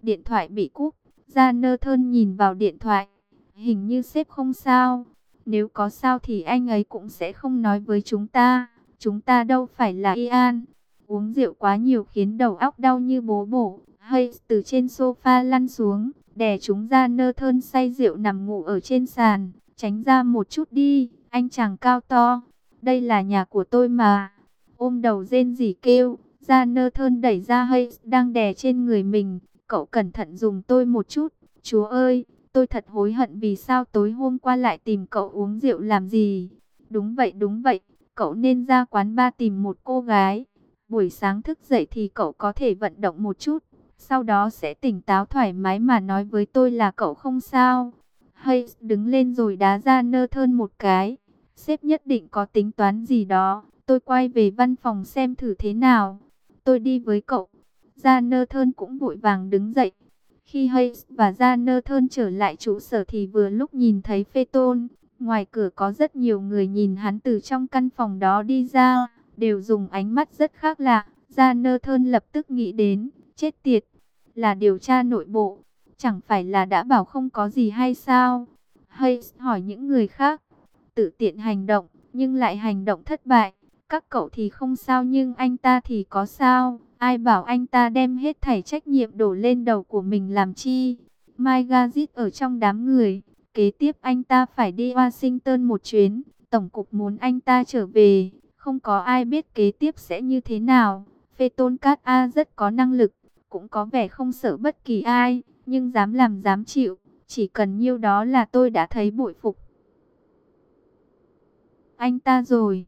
điện thoại bị cúp. Jonathan nhìn vào điện thoại. Hình như sếp không sao. Nếu có sao thì anh ấy cũng sẽ không nói với chúng ta. Chúng ta đâu phải là Ian. Uống rượu quá nhiều khiến đầu óc đau như bố bổ. Hayes từ trên sofa lăn xuống, đè chúng ra. Jonathan say rượu nằm ngủ ở trên sàn. Tránh ra một chút đi, anh chàng cao to. Đây là nhà của tôi mà. Ôm đầu rên rỉ kêu. Jonathan đẩy ra Hayes đang đè trên người mình. Cậu cẩn thận giùm tôi một chút. Chúa ơi, tôi thật hối hận vì sao tối hôm qua lại tìm cậu uống rượu làm gì. Đúng vậy, cậu nên ra quán bar tìm một cô gái. Buổi sáng thức dậy thì cậu có thể vận động một chút. Sau đó sẽ tỉnh táo thoải mái mà nói với tôi là cậu không sao. Hayes đứng lên rồi đá ra Jonathan một cái. Sếp nhất định có tính toán gì đó. Tôi quay về văn phòng xem thử thế nào. Tôi đi với cậu. Jonathan cũng vội vàng đứng dậy. Khi Hayes và Jonathan trở lại trụ sở thì vừa lúc nhìn thấy Phaeton. Ngoài cửa có rất nhiều người nhìn hắn từ trong căn phòng đó đi ra, đều dùng ánh mắt rất khác lạ. Jonathan lập tức nghĩ đến, chết tiệt, là điều tra nội bộ, chẳng phải là đã bảo không có gì hay sao? Hayes hỏi những người khác, tự tiện hành động, nhưng lại hành động thất bại. Các cậu thì không sao nhưng anh ta thì có sao? Ai bảo anh ta đem hết thảy trách nhiệm đổ lên đầu của mình làm chi? Magazit ở trong đám người. Kế tiếp anh ta phải đi Washington một chuyến. Tổng cục muốn anh ta trở về. Không có ai biết kế tiếp sẽ như thế nào. Phaeton Cát A rất có năng lực. Cũng có vẻ không sợ bất kỳ ai. Nhưng dám làm dám chịu. Chỉ cần nhiêu đó là tôi đã thấy bội phục anh ta rồi.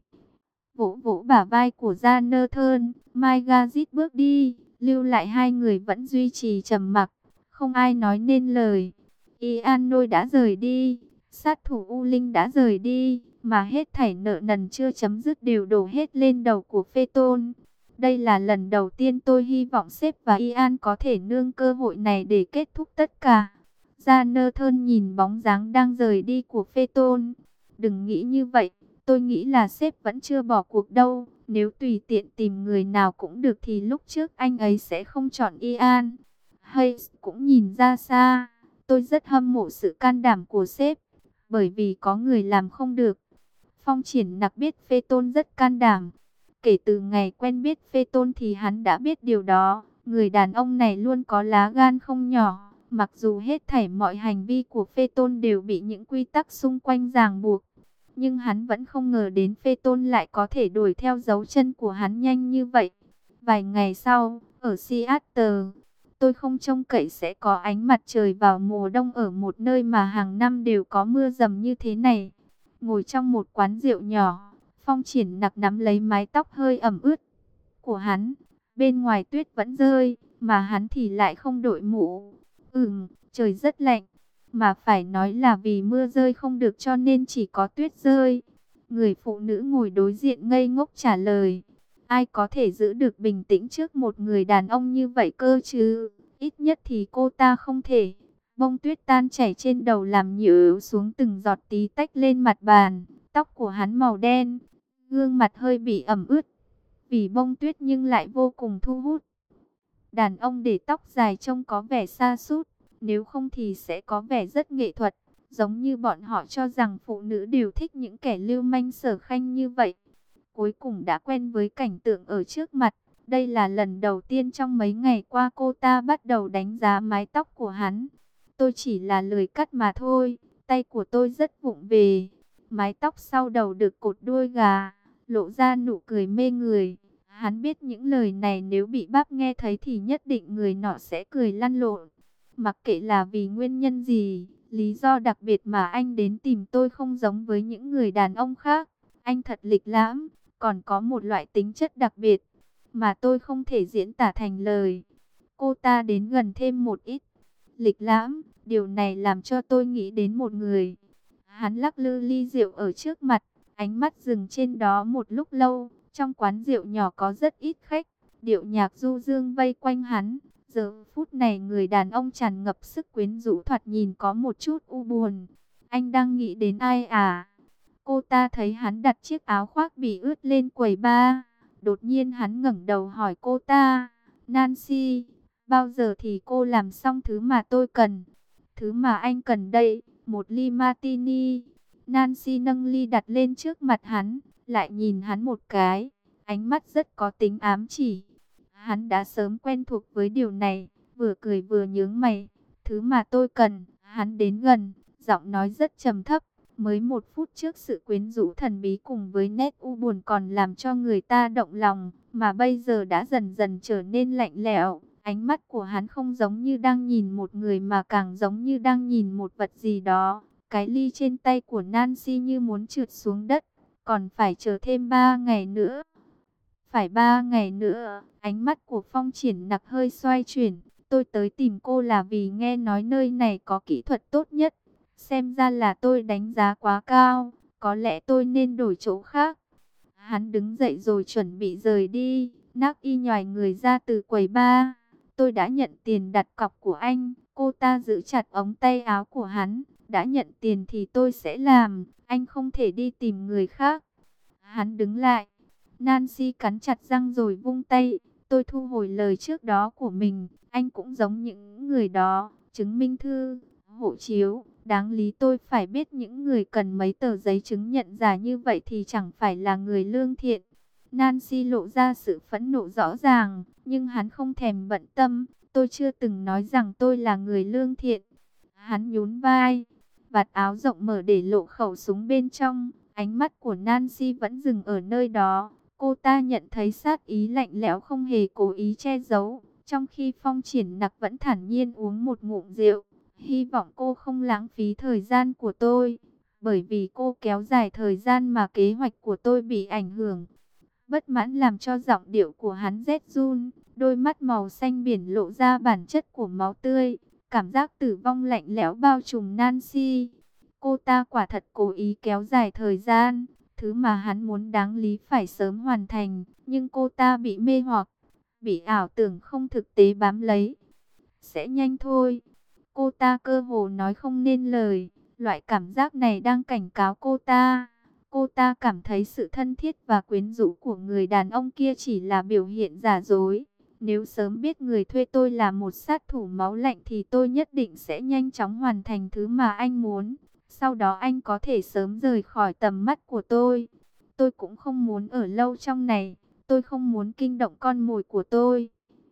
Vỗ vỗ bả vai của Jonathan, Magazit bước đi, lưu lại hai người vẫn duy trì trầm mặc, không ai nói nên lời. Ianoi đã rời đi, sát thủ U Linh đã rời đi, mà hết thảy nợ nần chưa chấm dứt đều đổ hết lên đầu của Phaeton. Đây là lần đầu tiên tôi hy vọng sếp và Ian có thể nương cơ hội này để kết thúc tất cả. Jonathan nhìn bóng dáng đang rời đi của Phaeton. Đừng nghĩ như vậy. Tôi nghĩ là sếp vẫn chưa bỏ cuộc đâu. Nếu tùy tiện tìm người nào cũng được thì lúc trước anh ấy sẽ không chọn Ian. Hayes cũng nhìn ra xa. Tôi rất hâm mộ sự can đảm của sếp. Bởi vì có người làm không được. Phong Triển Nặc biết Phaeton rất can đảm. Kể từ ngày quen biết Phaeton thì hắn đã biết điều đó. Người đàn ông này luôn có lá gan không nhỏ. Mặc dù hết thảy mọi hành vi của Phaeton đều bị những quy tắc xung quanh ràng buộc. Nhưng hắn vẫn không ngờ đến Phaeton lại có thể đuổi theo dấu chân của hắn nhanh như vậy. Vài ngày sau, ở Seattle, tôi không trông cậy sẽ có ánh mặt trời vào mùa đông ở một nơi mà hàng năm đều có mưa dầm như thế này. Ngồi trong một quán rượu nhỏ, Phong Triển Nặc nắm lấy mái tóc hơi ẩm ướt của hắn. Bên ngoài tuyết vẫn rơi, mà hắn thì lại không đội mũ. Trời rất lạnh. Mà phải nói là vì mưa rơi không được cho nên chỉ có tuyết rơi. Người phụ nữ ngồi đối diện ngây ngốc trả lời. Ai có thể giữ được bình tĩnh trước một người đàn ông như vậy cơ chứ? Ít nhất thì cô ta không thể. Bông tuyết tan chảy trên đầu làm nhựa xuống từng giọt tí tách lên mặt bàn. Tóc của hắn màu đen, gương mặt hơi bị ẩm ướt vì bông tuyết nhưng lại vô cùng thu hút. Đàn ông để tóc dài trông có vẻ sa sút, nếu không thì sẽ có vẻ rất nghệ thuật, giống như bọn họ cho rằng phụ nữ đều thích những kẻ lưu manh sở khanh như vậy. Cuối cùng đã quen với cảnh tượng ở trước mặt, đây là lần đầu tiên trong mấy ngày qua cô ta bắt đầu đánh giá mái tóc của hắn. Tôi chỉ là lười cắt mà thôi, tay của tôi rất vụng về. Mái tóc sau đầu được cột đuôi gà, lộ ra nụ cười mê người. Hắn biết những lời này nếu bị bác nghe thấy thì nhất định người nọ sẽ cười lăn lộn. Mặc kệ là vì nguyên nhân gì, lý do đặc biệt mà anh đến tìm tôi không giống với những người đàn ông khác. Anh thật lịch lãm, còn có một loại tính chất đặc biệt mà tôi không thể diễn tả thành lời. Cô ta đến gần thêm một ít. Lịch lãm, điều này làm cho tôi nghĩ đến một người. Hắn lắc lư ly rượu ở trước mặt, ánh mắt dừng trên đó một lúc lâu. Trong quán rượu nhỏ có rất ít khách, điệu nhạc du dương vây quanh hắn. Giờ phút này người đàn ông tràn ngập sức quyến rũ thoạt nhìn có một chút u buồn. Anh đang nghĩ đến ai à? Cô ta thấy hắn đặt chiếc áo khoác bị ướt lên quầy bar. Đột nhiên hắn ngẩng đầu hỏi cô ta, Nancy, Bao giờ thì cô làm xong thứ mà tôi cần? Thứ mà anh cần đây, một ly martini. Nancy nâng ly đặt lên trước mặt hắn, lại nhìn hắn một cái, ánh mắt rất có tính ám chỉ. Hắn đã sớm quen thuộc với điều này, vừa cười vừa nhướng mày. Thứ mà tôi cần, hắn đến gần, giọng nói rất trầm thấp. Mới 1 phút trước sự quyến rũ thần bí cùng với nét u buồn còn làm cho người ta động lòng, mà bây giờ đã dần dần trở nên lạnh lẽo. Ánh mắt của hắn không giống như đang nhìn một người mà càng giống như đang nhìn một vật gì đó. Cái ly trên tay của Nancy như muốn trượt xuống đất, còn phải chờ thêm 3 ngày nữa. Phải 3 ngày nữa, ánh mắt của Phong Triển Nặc hơi xoay chuyển. Tôi tới tìm cô là vì nghe nói nơi này có kỹ thuật tốt nhất. Xem ra là tôi đánh giá quá cao, có lẽ tôi nên đổi chỗ khác. Hắn đứng dậy rồi chuẩn bị rời đi. Nắc Y nhoài người ra từ quầy bar. Tôi đã nhận tiền đặt cọc của anh. Cô ta giữ chặt ống tay áo của hắn. Đã nhận tiền thì tôi sẽ làm. Anh không thể đi tìm người khác. Hắn đứng lại. Nancy cắn chặt răng rồi vung tay. Tôi thu hồi lời trước đó của mình. Anh cũng giống những người đó. Chứng minh thư, hộ chiếu. Đáng lý tôi phải biết những người cần mấy tờ giấy chứng nhận giả như vậy thì chẳng phải là người lương thiện. Nancy lộ ra sự phẫn nộ rõ ràng, nhưng hắn không thèm bận tâm. Tôi chưa từng nói rằng tôi là người lương thiện. Hắn nhún vai, vạt áo rộng mở để lộ khẩu súng bên trong. Ánh mắt của Nancy vẫn dừng ở nơi đó. Cô ta nhận thấy sát ý lạnh lẽo không hề cố ý che giấu. Trong khi Phong Triển Nặc vẫn thản nhiên uống một ngụm rượu. Hy vọng cô không lãng phí thời gian của tôi. Bởi vì cô kéo dài thời gian mà kế hoạch của tôi bị ảnh hưởng. Bất mãn làm cho giọng điệu của hắn rét run. Đôi mắt màu xanh biển lộ ra bản chất của máu tươi. Cảm giác tử vong lạnh lẽo bao trùm Nancy. Cô ta quả thật cố ý kéo dài thời gian. Thứ mà hắn muốn đáng lý phải sớm hoàn thành. Nhưng cô ta bị mê hoặc, bị ảo tưởng không thực tế bám lấy. Sẽ nhanh thôi. Cô ta cơ hồ nói không nên lời. Loại cảm giác này đang cảnh cáo cô ta. Cô ta cảm thấy sự thân thiết và quyến rũ của người đàn ông kia chỉ là biểu hiện giả dối. Nếu sớm biết người thuê tôi là một sát thủ máu lạnh thì tôi nhất định sẽ nhanh chóng hoàn thành thứ mà anh muốn. Sau đó anh có thể sớm rời khỏi tầm mắt của tôi. Tôi cũng không muốn ở lâu trong này. Tôi không muốn kinh động con mồi của tôi.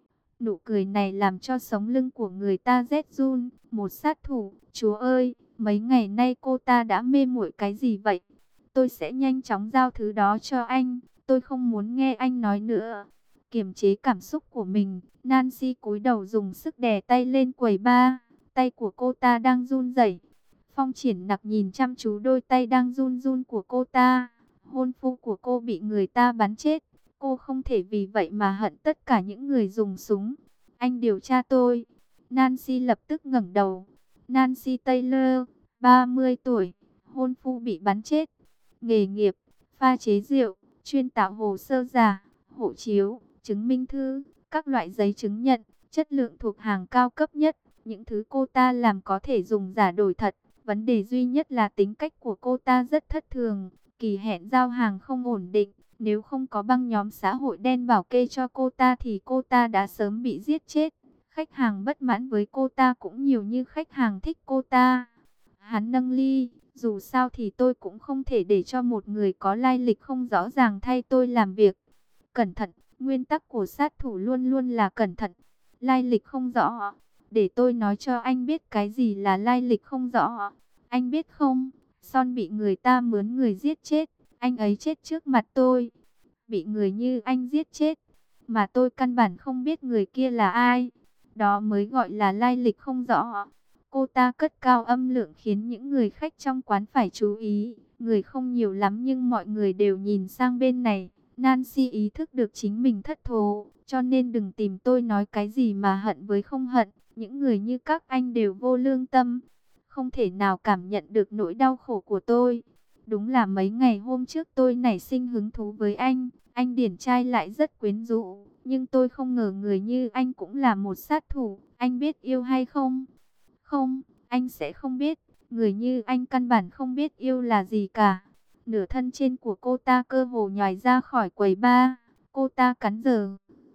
Nụ cười này làm cho sống lưng của người ta rét run. Một sát thủ, chúa ơi, mấy ngày nay cô ta đã mê muội cái gì vậy? Tôi sẽ nhanh chóng giao thứ đó cho anh. Tôi không muốn nghe anh nói nữa. Kiềm chế cảm xúc của mình, Nancy cúi đầu dùng sức đè tay lên quầy bar. Tay của cô ta đang run rẩy. Phong Triển Nặc nhìn chăm chú đôi tay đang run run của cô ta. Hôn phu của cô bị người ta bắn chết. Cô không thể vì vậy mà hận tất cả những người dùng súng. Anh điều tra tôi. Nancy lập tức ngẩng đầu. Nancy Taylor, 30 tuổi, hôn phu bị bắn chết. Nghề nghiệp, pha chế rượu, chuyên tạo hồ sơ giả, hộ chiếu, chứng minh thư, các loại giấy chứng nhận, chất lượng thuộc hàng cao cấp nhất. Những thứ cô ta làm có thể dùng giả đổi thật. Vấn đề duy nhất là tính cách của cô ta rất thất thường. Kỳ hẹn giao hàng không ổn định. Nếu không có băng nhóm xã hội đen bảo kê cho cô ta thì cô ta đã sớm bị giết chết. Khách hàng bất mãn với cô ta cũng nhiều như khách hàng thích cô ta. Hắn nâng ly, dù sao thì tôi cũng không thể để cho một người có lai lịch không rõ ràng thay tôi làm việc. Cẩn thận, nguyên tắc của sát thủ luôn luôn là cẩn thận. Lai lịch không rõ, để tôi nói cho anh biết cái gì là lai lịch không rõ. Anh biết không, Son bị người ta mướn người giết chết. Anh ấy chết trước mặt tôi. Bị người như anh giết chết. Mà tôi căn bản không biết người kia là ai. Đó mới gọi là lai lịch không rõ. Cô ta cất cao âm lượng khiến những người khách trong quán phải chú ý. Người không nhiều lắm nhưng mọi người đều nhìn sang bên này. Nancy ý thức được chính mình thất thố. Cho nên đừng tìm tôi nói cái gì mà hận với không hận. Những người như các anh đều vô lương tâm. Không thể nào cảm nhận được nỗi đau khổ của tôi. Đúng là mấy ngày hôm trước tôi nảy sinh hứng thú với anh. Anh điển trai lại rất quyến rũ. Nhưng tôi không ngờ người như anh cũng là một sát thủ. Anh biết yêu hay không? Không, anh sẽ không biết. Người như anh căn bản không biết yêu là gì cả. Nửa thân trên của cô ta cơ hồ nhòi ra khỏi quầy bar. Cô ta cắn giờ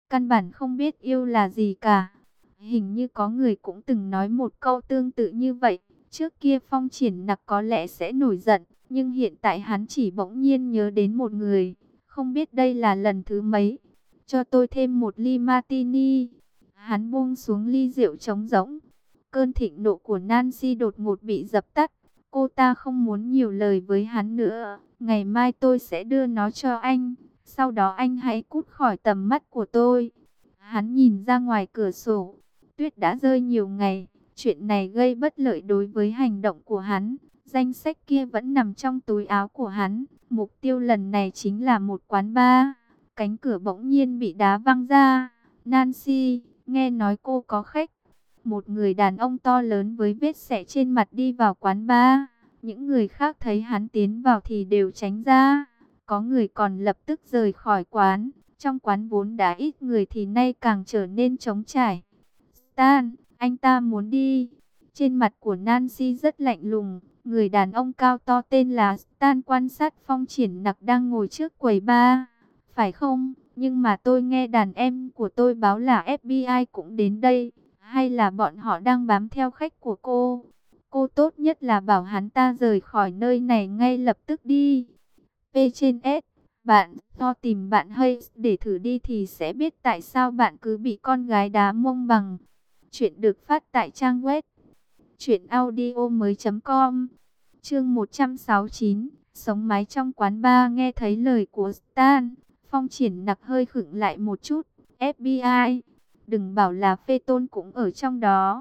căn bản không biết yêu là gì cả. Hình như có người cũng từng nói một câu tương tự như vậy. Trước kia Phong Triển Nặc có lẽ sẽ nổi giận, nhưng hiện tại hắn chỉ bỗng nhiên nhớ đến một người. Không biết đây là lần thứ mấy. Cho tôi thêm một ly martini. Hắn buông xuống ly rượu trống rỗng. Cơn thịnh nộ của Nancy đột ngột bị dập tắt. Cô ta không muốn nhiều lời với hắn nữa. Ngày mai tôi sẽ đưa nó cho anh. Sau đó anh hãy cút khỏi tầm mắt của tôi. Hắn nhìn ra ngoài cửa sổ. Tuyết đã rơi nhiều ngày. Chuyện này gây bất lợi đối với hành động của hắn. Danh sách kia vẫn nằm trong túi áo của hắn. Mục tiêu lần này chính là một quán bar. Cánh cửa bỗng nhiên bị đá văng ra. Nancy, nghe nói cô có khách. Một người đàn ông to lớn với vết sẹo trên mặt đi vào quán bar. Những người khác thấy hắn tiến vào thì đều tránh ra. Có người còn lập tức rời khỏi quán. Trong quán vốn đã ít người thì nay càng trở nên trống trải. Stan, anh ta muốn đi. Trên mặt của Nancy rất lạnh lùng. Người đàn ông cao to tên là Stan quan sát Phong Triển Nặc đang ngồi trước quầy bar. Phải không? Nhưng mà tôi nghe đàn em của tôi báo là FBI cũng đến đây. Hay là bọn họ đang bám theo khách của cô? Cô tốt nhất là bảo hắn ta rời khỏi nơi này ngay lập tức đi. P trên S, bạn to tìm bạn hay để thử đi thì sẽ biết tại sao bạn cứ bị con gái đá mông bằng. Chuyện được phát tại trang web truyệnaudiomoi.com. Chương 169, sống mái trong quán bar. Nghe thấy lời của Stan, Phong Triển Nặc hơi khựng lại một chút. FBI, đừng bảo là Phê Tôn cũng ở trong đó.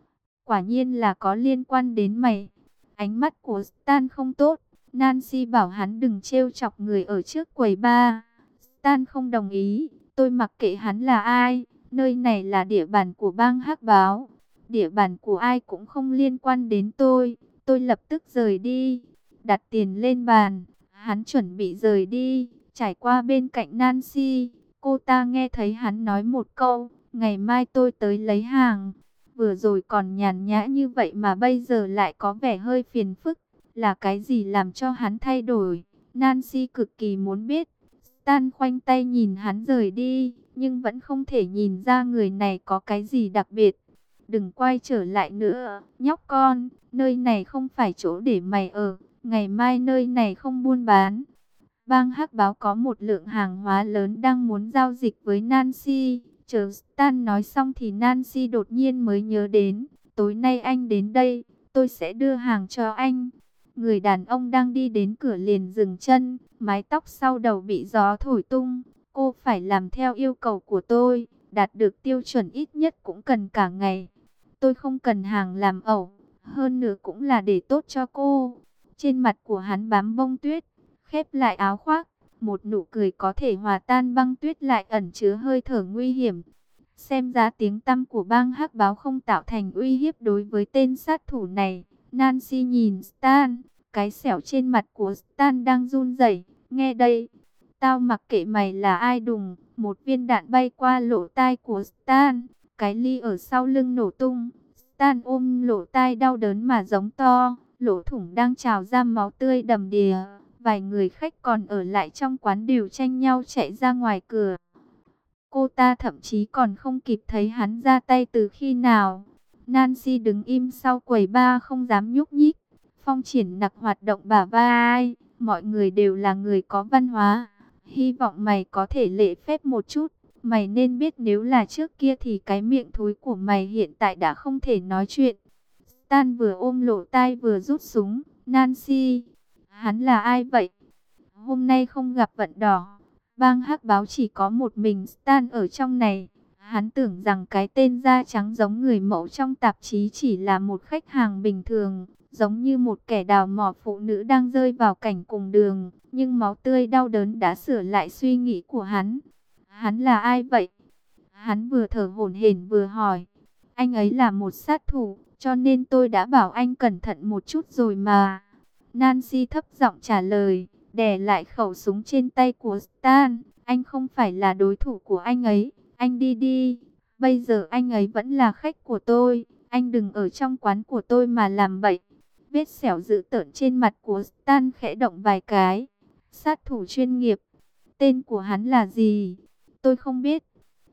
Quả nhiên là có liên quan đến mày. Ánh mắt của Stan không tốt. Nancy bảo hắn đừng trêu chọc người ở trước quầy bar. Stan không đồng ý. Tôi mặc kệ hắn là ai. Nơi này là địa bàn của bang Hắc Báo. Địa bàn của ai cũng không liên quan đến tôi. Tôi lập tức rời đi. Đặt tiền lên bàn. Hắn chuẩn bị rời đi. Trải qua bên cạnh Nancy. Cô ta nghe thấy hắn nói một câu. Ngày mai tôi tới lấy hàng. Vừa rồi còn nhàn nhã như vậy mà bây giờ lại có vẻ hơi phiền phức. Là cái gì làm cho hắn thay đổi? Nancy cực kỳ muốn biết. Stan khoanh tay nhìn hắn rời đi, nhưng vẫn không thể nhìn ra người này có cái gì đặc biệt. Đừng quay trở lại nữa, nhóc con, nơi này không phải chỗ để mày ở, ngày mai nơi này không buôn bán. Bang Hắc Báo có một lượng hàng hóa lớn đang muốn giao dịch với Nancy. Chờ Stan nói xong thì Nancy đột nhiên mới nhớ đến, tối nay anh đến đây, tôi sẽ đưa hàng cho anh. Người đàn ông đang đi đến cửa liền dừng chân, mái tóc sau đầu bị gió thổi tung. Cô phải làm theo yêu cầu của tôi, đạt được tiêu chuẩn ít nhất cũng cần cả ngày. Tôi không cần hàng làm ẩu, hơn nữa cũng là để tốt cho cô. Trên mặt của hắn bám bông tuyết, khép lại áo khoác, một nụ cười có thể hòa tan băng tuyết lại ẩn chứa hơi thở nguy hiểm. Xem ra tiếng tăm của bang Hắc Báo không tạo thành uy hiếp đối với tên sát thủ này. Nancy nhìn Stan, cái sẹo trên mặt của Stan đang run rẩy. Nghe đây, tao mặc kệ mày là ai đùng. Một viên đạn bay qua lỗ tai của Stan, cái ly ở sau lưng nổ tung. Stan ôm lỗ tai đau đớn mà giống to, lỗ thủng đang trào ra máu tươi đầm đìa. Vài người khách còn ở lại trong quán đều tranh nhau chạy ra ngoài cửa. Cô ta thậm chí còn không kịp thấy hắn ra tay từ khi nào. Nancy đứng im sau quầy bar không dám nhúc nhích. Phong Triển Nặc hoạt động bả vai. Mọi người đều là người có văn hóa. Hy vọng mày có thể lễ phép một chút. Mày nên biết nếu là trước kia thì cái miệng thối của mày hiện tại đã không thể nói chuyện. Stan vừa ôm lỗ tai vừa rút súng. Nancy, hắn là ai vậy? Hôm nay không gặp vận đỏ. Bang Hắc Báo chỉ có một mình Stan ở trong này. Hắn tưởng rằng cái tên da trắng giống người mẫu trong tạp chí chỉ là một khách hàng bình thường, giống như một kẻ đào mỏ phụ nữ đang rơi vào cảnh cùng đường. Nhưng máu tươi đau đớn đã sửa lại suy nghĩ của hắn. Hắn là ai vậy? Hắn vừa thở hổn hển vừa hỏi. Anh ấy là một sát thủ, cho nên tôi đã bảo anh cẩn thận một chút rồi mà. Nancy thấp giọng trả lời, đè lại khẩu súng trên tay của Stan. Anh không phải là đối thủ của anh ấy. Anh đi đi. Bây giờ anh ấy vẫn là khách của tôi. Anh đừng ở trong quán của tôi mà làm bậy. Vết sẹo dữ tợn trên mặt của Stan khẽ động vài cái. Sát thủ chuyên nghiệp. Tên của hắn là gì? Tôi không biết.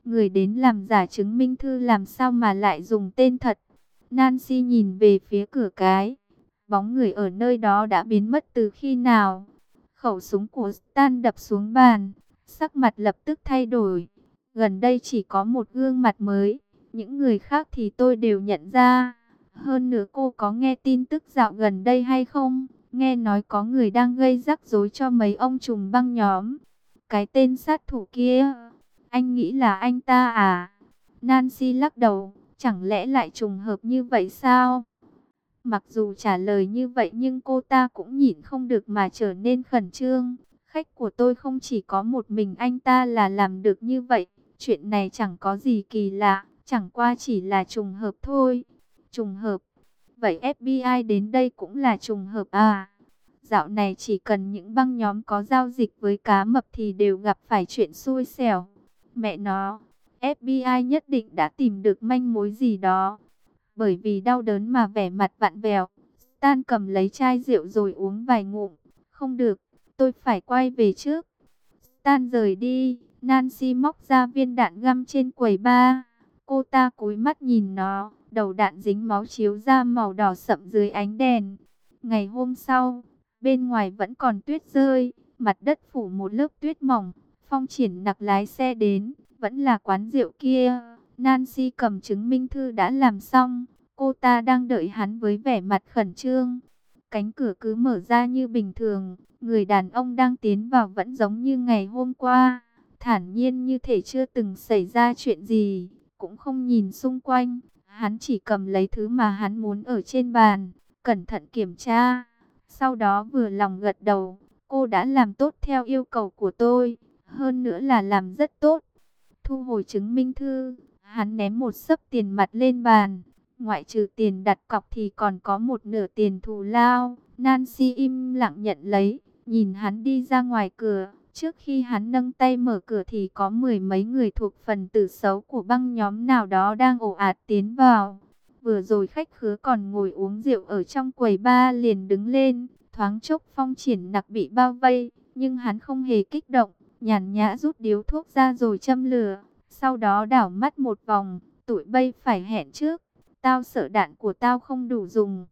Người đến làm giả chứng minh thư làm sao mà lại dùng tên thật? Nancy nhìn về phía cửa cái. Bóng người ở nơi đó đã biến mất từ khi nào? Khẩu súng của Stan đập xuống bàn. Sắc mặt lập tức thay đổi. Gần đây chỉ có một gương mặt mới. Những người khác thì tôi đều nhận ra. Hơn nữa cô có nghe tin tức dạo gần đây hay không? Nghe nói có người đang gây rắc rối cho mấy ông trùm băng nhóm. Cái tên sát thủ kia, anh nghĩ là anh ta à? Nancy lắc đầu, chẳng lẽ lại trùng hợp như vậy sao? Mặc dù trả lời như vậy nhưng cô ta cũng nhịn không được mà trở nên khẩn trương. Khách của tôi không chỉ có một mình anh ta là làm được như vậy. Chuyện này chẳng có gì kỳ lạ, chẳng qua chỉ là trùng hợp thôi. Trùng hợp? Vậy FBI đến đây cũng là trùng hợp à? Dạo này chỉ cần những băng nhóm có giao dịch với cá mập thì đều gặp phải chuyện xui xẻo. Mẹ nó, FBI nhất định đã tìm được manh mối gì đó. Bởi vì đau đớn mà vẻ mặt vặn vẹo, Stan cầm lấy chai rượu rồi uống vài ngụm. Không được, tôi phải quay về trước. Stan rời đi, Nancy móc ra viên đạn găm trên quầy bar. Cô ta cúi mắt nhìn nó, đầu đạn dính máu chiếu ra màu đỏ sậm dưới ánh đèn. Ngày hôm sau, bên ngoài vẫn còn tuyết rơi, mặt đất phủ một lớp tuyết mỏng. Phong Triển Nặc lái xe đến, vẫn là quán rượu kia. Nancy cầm chứng minh thư đã làm xong, cô ta đang đợi hắn với vẻ mặt khẩn trương. Cánh cửa cứ mở ra như bình thường, người đàn ông đang tiến vào vẫn giống như ngày hôm qua, thản nhiên như thể chưa từng xảy ra chuyện gì, cũng không nhìn xung quanh. Hắn chỉ cầm lấy thứ mà hắn muốn ở trên bàn, cẩn thận kiểm tra. Sau đó vừa lòng gật đầu, cô đã làm tốt theo yêu cầu của tôi, hơn nữa là làm rất tốt. Thu hồi chứng minh thư, hắn ném một xấp tiền mặt lên bàn. Ngoại trừ tiền đặt cọc thì còn có một nửa tiền thù lao. Nancy im lặng nhận lấy, nhìn hắn đi ra ngoài cửa. Trước khi hắn nâng tay mở cửa thì có mười mấy người thuộc phần tử xấu của băng nhóm nào đó đang ồ ạt tiến vào. Vừa rồi khách khứa còn ngồi uống rượu ở trong quầy bar liền đứng lên. Thoáng chốc Phong Triển Nặc bị bao vây, nhưng hắn không hề kích động, nhàn nhã rút điếu thuốc ra rồi châm lửa. Sau đó đảo mắt một vòng, tụi bay phải hẹn trước. Tao sợ đạn của tao không đủ dùng.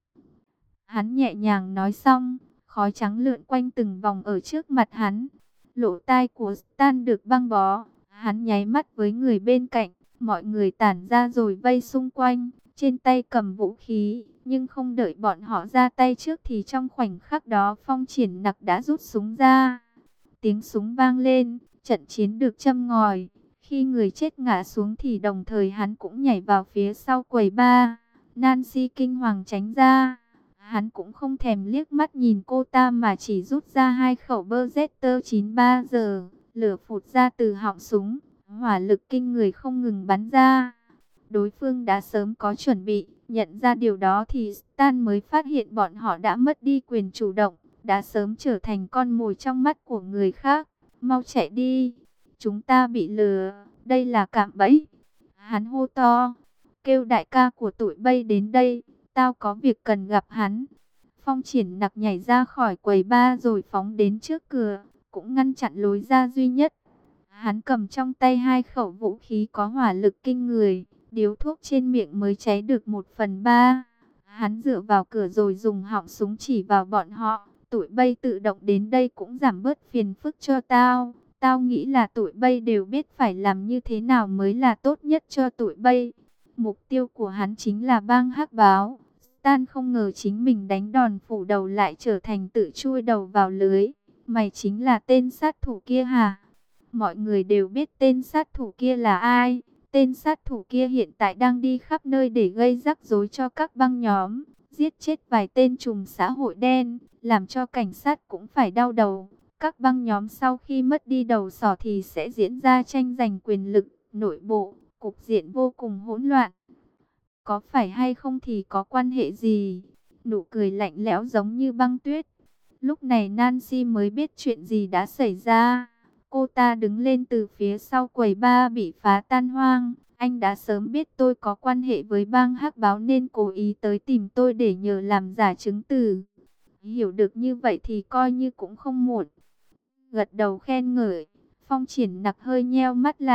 Hắn nhẹ nhàng nói xong, khói trắng lượn quanh từng vòng ở trước mặt hắn. Lỗ tai của Stan được băng bó. Hắn nháy mắt với người bên cạnh. Mọi người tản ra rồi vây xung quanh. Trên tay cầm vũ khí. Nhưng không đợi bọn họ ra tay trước thì trong khoảnh khắc đó Phong Triển Nặc đã rút súng ra. Tiếng súng vang lên. Trận chiến được châm ngòi. Khi người chết ngã xuống thì đồng thời hắn cũng nhảy vào phía sau quầy bar. Nancy kinh hoàng tránh ra. Hắn cũng không thèm liếc mắt nhìn cô ta mà chỉ rút ra hai khẩu Beretta 93 giờ. Lửa phụt ra từ họng súng. Hỏa lực kinh người không ngừng bắn ra. Đối phương đã sớm có chuẩn bị. Nhận ra điều đó thì Stan mới phát hiện bọn họ đã mất đi quyền chủ động. Đã sớm trở thành con mồi trong mắt của người khác. Mau chạy đi. Chúng ta bị lừa. Đây là cạm bẫy. Hắn hô to. Kêu đại ca của tụi bay đến đây. Tao có việc cần gặp hắn. Phong Triển Nặc nhảy ra khỏi quầy bar rồi phóng đến trước cửa, cũng ngăn chặn lối ra duy nhất. Hắn cầm trong tay hai khẩu vũ khí có hỏa lực kinh người, điếu thuốc trên miệng mới cháy được 1/3. Hắn dựa vào cửa rồi dùng họng súng chỉ vào bọn họ. Tụi bay tự động đến đây cũng giảm bớt phiền phức cho tao. Tao nghĩ là tụi bay đều biết phải làm như thế nào mới là tốt nhất cho tụi bay. Mục tiêu của hắn chính là bang Hắc Báo. Stan không ngờ chính mình đánh đòn phủ đầu lại trở thành tự chui đầu vào lưới. Mày chính là tên sát thủ kia hả? Mọi người đều biết tên sát thủ kia là ai. Tên sát thủ kia hiện tại đang đi khắp nơi để gây rắc rối cho các băng nhóm. Giết chết vài tên trùm xã hội đen, làm cho cảnh sát cũng phải đau đầu. Các băng nhóm sau khi mất đi đầu sỏ thì sẽ diễn ra tranh giành quyền lực, nội bộ, cục diện vô cùng hỗn loạn. Có phải hay không thì có quan hệ gì? Nụ cười lạnh lẽo giống như băng tuyết. Lúc này Nancy mới biết chuyện gì đã xảy ra. Cô ta đứng lên từ phía sau quầy bar bị phá tan hoang. Anh đã sớm biết tôi có quan hệ với bang Hắc Báo nên cố ý tới tìm tôi để nhờ làm giả chứng từ. Hiểu được như vậy thì coi như cũng không muộn. Gật đầu khen ngợi, Phong Triển Nặc hơi nheo mắt lại,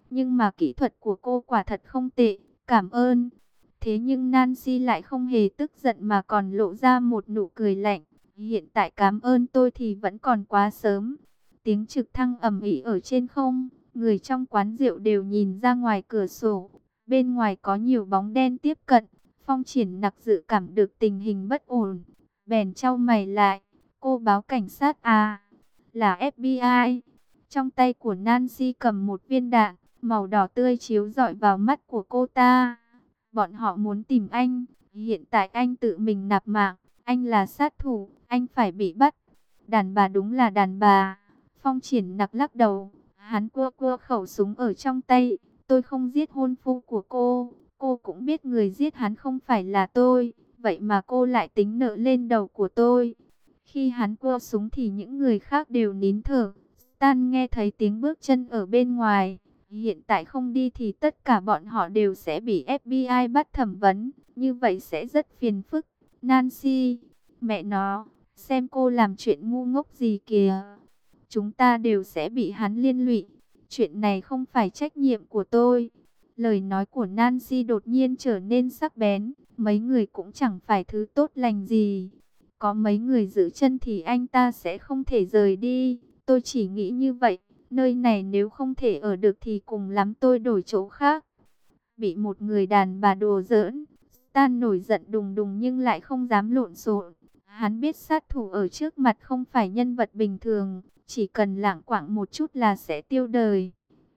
Nhưng mà kỹ thuật của cô quả thật không tệ, cảm ơn. Thế nhưng Nancy lại không hề tức giận mà còn lộ ra một nụ cười lạnh. Hiện tại cảm ơn tôi thì vẫn còn quá sớm. Tiếng trực thăng ầm ĩ ở trên không, người trong quán rượu đều nhìn ra ngoài cửa sổ. Bên ngoài có nhiều bóng đen tiếp cận, Phong Triển Nặc dự cảm được tình hình bất ổn. Bèn chau mày lại, cô báo cảnh sát à? Là FBI. Trong tay của Nancy cầm một viên đạn, màu đỏ tươi chiếu rọi vào mắt của cô ta. Bọn họ muốn tìm anh, hiện tại anh tự mình nạp mạng, anh là sát thủ, anh phải bị bắt. Đàn bà đúng là đàn bà. Phong Triển Nặc lắc đầu, hắn cua cua khẩu súng ở trong tay. Tôi không giết hôn phu của cô cũng biết người giết hắn không phải là tôi, vậy mà cô lại tính nợ lên đầu của tôi. Khi hắn cua súng thì những người khác đều nín thở. Stan nghe thấy tiếng bước chân ở bên ngoài. Hiện tại không đi thì tất cả bọn họ đều sẽ bị FBI bắt thẩm vấn. Như vậy sẽ rất phiền phức. Nancy, mẹ nó, xem cô làm chuyện ngu ngốc gì kìa. Chúng ta đều sẽ bị hắn liên lụy. Chuyện này không phải trách nhiệm của tôi. Lời nói của Nancy đột nhiên trở nên sắc bén. Mấy người cũng chẳng phải thứ tốt lành gì. Có mấy người giữ chân thì anh ta sẽ không thể rời đi. Tôi chỉ nghĩ như vậy. Nơi này nếu không thể ở được thì cùng lắm tôi đổi chỗ khác. Bị một người đàn bà đùa giỡn, Stan nổi giận đùng đùng nhưng lại không dám lộn xộn. Hắn biết sát thủ ở trước mặt không phải nhân vật bình thường, chỉ cần lảng quảng một chút là sẽ tiêu đời.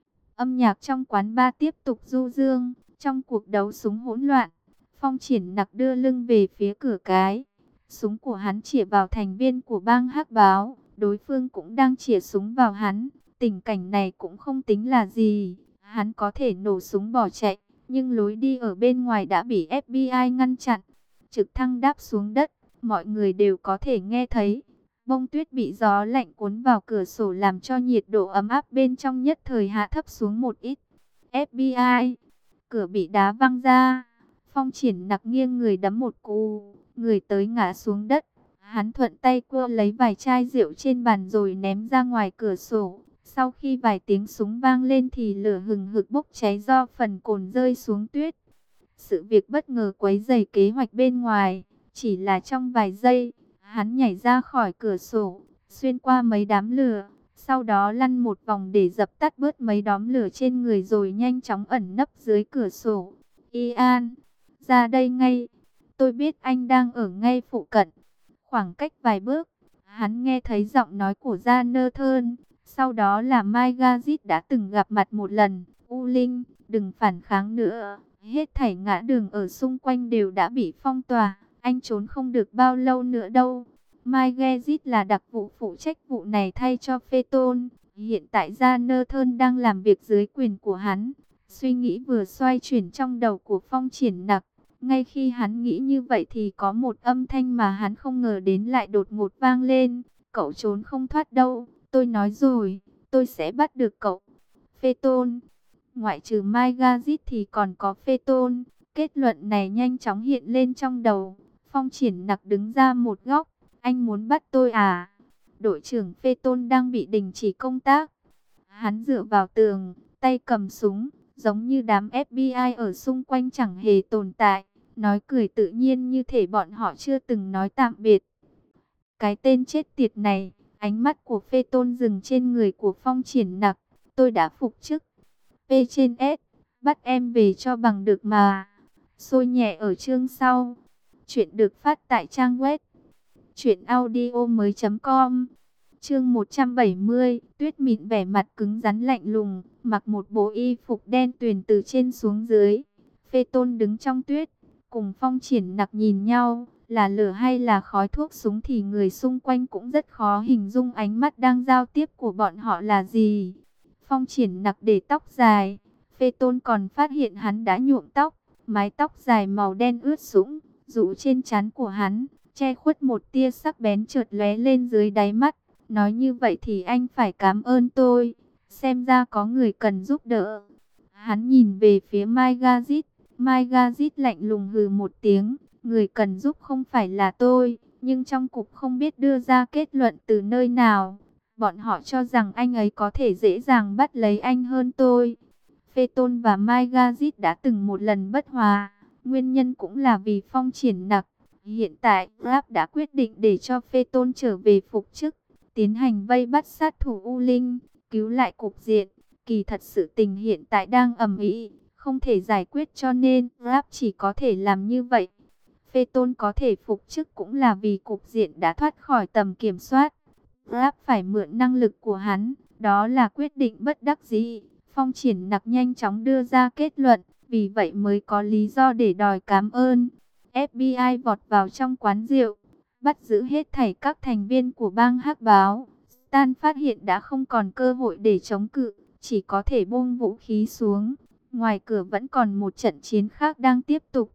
Âm nhạc trong quán bar tiếp tục du dương, trong cuộc đấu súng hỗn loạn. Phong Triển Nặc đưa lưng về phía cửa cái. Súng của hắn chĩa vào thành viên của bang Hắc Báo, đối phương cũng đang chĩa súng vào hắn. Tình cảnh này cũng không tính là gì, hắn có thể nổ súng bỏ chạy, nhưng lối đi ở bên ngoài đã bị FBI ngăn chặn. Trực thăng đáp xuống đất, mọi người đều có thể nghe thấy. Bông tuyết bị gió lạnh cuốn vào cửa sổ làm cho nhiệt độ ấm áp bên trong nhất thời hạ thấp xuống một ít. FBI, cửa bị đá văng ra. Phong Triển Nặc nghiêng người đấm một cú, người tới ngã xuống đất. Hắn thuận tay cua lấy vài chai rượu trên bàn rồi ném ra ngoài cửa sổ. Sau khi vài tiếng súng vang lên thì lửa hừng hực bốc cháy do phần cồn rơi xuống tuyết. Sự việc bất ngờ quấy rầy kế hoạch bên ngoài. Chỉ là trong vài giây, hắn nhảy ra khỏi cửa sổ, xuyên qua mấy đám lửa. Sau đó lăn một vòng để dập tắt bớt mấy đốm lửa trên người rồi nhanh chóng ẩn nấp dưới cửa sổ. Ian, ra đây ngay. Tôi biết anh đang ở ngay phụ cận. Khoảng cách vài bước, hắn nghe thấy giọng nói của Jonathan. Sau đó là Mai Gazit đã từng gặp mặt một lần. U Linh, đừng phản kháng nữa. Hết thảy ngã đường ở xung quanh đều đã bị phong tỏa. Anh trốn không được bao lâu nữa đâu. Mai Gazit là đặc vụ phụ trách vụ này thay cho Phaeton. Hiện tại Jonathan đang làm việc dưới quyền của hắn. Suy nghĩ vừa xoay chuyển trong đầu của Phong Triển Nặc. Ngay khi hắn nghĩ như vậy thì có một âm thanh mà hắn không ngờ đến lại đột ngột vang lên. Cậu trốn không thoát đâu. Tôi nói rồi, tôi sẽ bắt được cậu. Phaeton, ngoại trừ Mai Gazit thì còn có Phaeton. Kết luận này nhanh chóng hiện lên trong đầu. Phong Triển Nặc đứng ra một góc. Anh muốn bắt tôi à? Đội trưởng Phaeton đang bị đình chỉ công tác. Hắn dựa vào tường, tay cầm súng, giống như đám FBI ở xung quanh chẳng hề tồn tại. Nói cười tự nhiên như thể bọn họ chưa từng nói tạm biệt. Cái tên chết tiệt này. Ánh mắt của Phaeton dừng trên người của Phong Triển Nặc. Tôi đã phục chức. P trên S. Bắt em về cho bằng được mà. Xôi nhẹ ở chương sau. Chuyện được phát tại trang web truyệnaudiomoi.com. Chương 170. Tuyết Mịn vẻ mặt cứng rắn lạnh lùng, mặc một bộ y phục đen tuyền từ trên xuống dưới. Phaeton đứng trong tuyết, cùng Phong Triển Nặc nhìn nhau. Là lửa hay là khói thuốc súng thì người xung quanh cũng rất khó hình dung ánh mắt đang giao tiếp của bọn họ là gì. Phong Triển Nặc để tóc dài, Phaeton còn phát hiện hắn đã nhuộm tóc, mái tóc dài màu đen ướt sũng, rủ trên trán của hắn, che khuất một tia sắc bén chợt lóe lên dưới đáy mắt. Nói như vậy thì anh phải cảm ơn tôi, xem ra có người cần giúp đỡ. Hắn nhìn về phía Mai Gazit, Mai Gazit lạnh lùng hừ một tiếng. Người cần giúp không phải là tôi, nhưng trong cục không biết đưa ra kết luận từ nơi nào. Bọn họ cho rằng anh ấy có thể dễ dàng bắt lấy anh hơn tôi. Phê Tôn và Mai Gazit đã từng một lần bất hòa, nguyên nhân cũng là vì Phong Triển Nặc. Hiện tại, Grab đã quyết định để cho Phê Tôn trở về phục chức, tiến hành vây bắt sát thủ U Linh, cứu lại cục diện. Kỳ thật sự tình hiện tại đang ầm ĩ, không thể giải quyết cho nên Grab chỉ có thể làm như vậy. Phê Tôn có thể phục chức cũng là vì cục diện đã thoát khỏi tầm kiểm soát. Grab phải mượn năng lực của hắn, đó là quyết định bất đắc dĩ. Phong Triển Nặc nhanh chóng đưa ra kết luận, vì vậy mới có lý do để đòi cảm ơn. FBI vọt vào trong quán rượu, bắt giữ hết thảy các thành viên của bang Hắc Báo. Stan phát hiện đã không còn cơ hội để chống cự, chỉ có thể buông vũ khí xuống. Ngoài cửa vẫn còn một trận chiến khác đang tiếp tục.